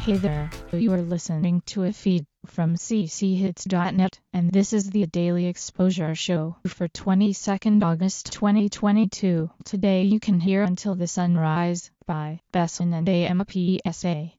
Hey there, you are listening to a feed from cchits.net, and this is the Daily Exposure Show for 22nd August 2022. Today you can hear Until the Sunrise by Besson and AMPSA.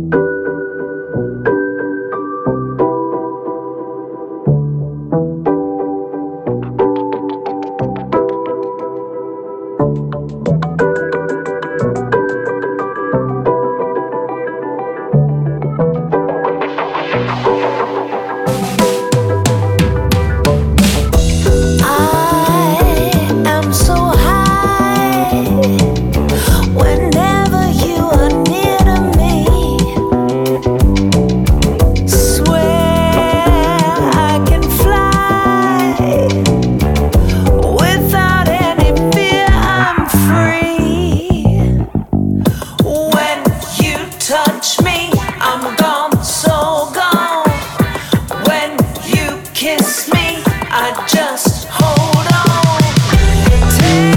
Touch me, I'm gone, so gone. When you kiss me, I just hold on. Take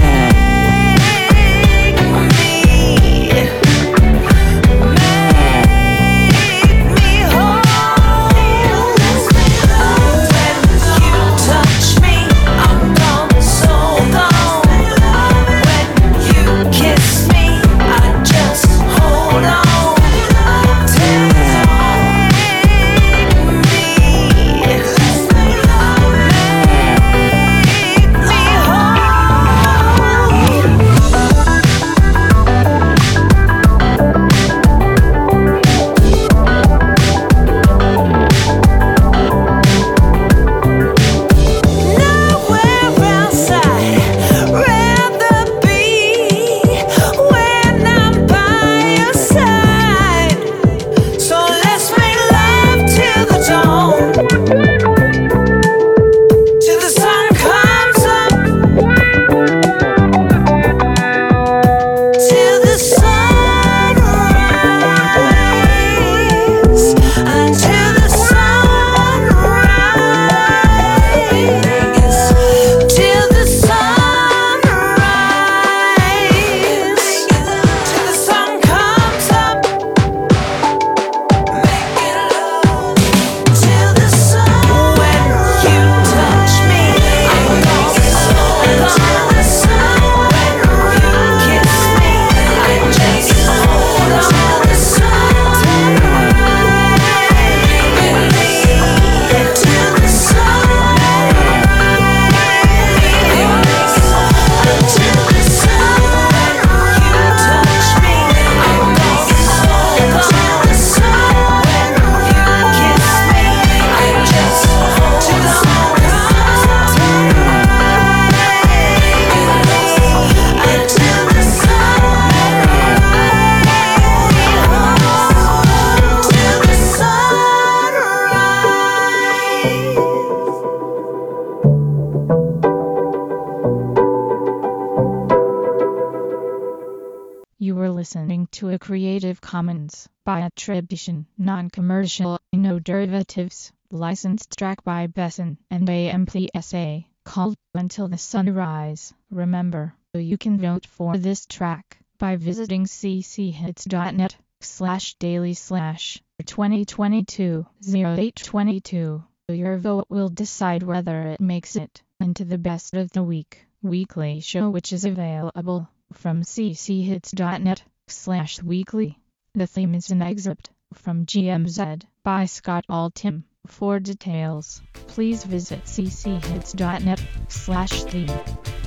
me, make me whole. When you touch me, I'm gone, so gone. When you kiss me, I just hold on. You were listening to a Creative Commons by attribution, non-commercial, no derivatives, licensed track by Besson and AMPSA, called Until the Sunrise. Remember, you can vote for this track by visiting cchits.net/daily/2022-0822. Your vote will decide whether it makes it into the Best of the Week weekly show, which is available from cchits.net/weekly. The theme is an excerpt from GMZ by Scott Altham. For details, please visit cchits.net/theme.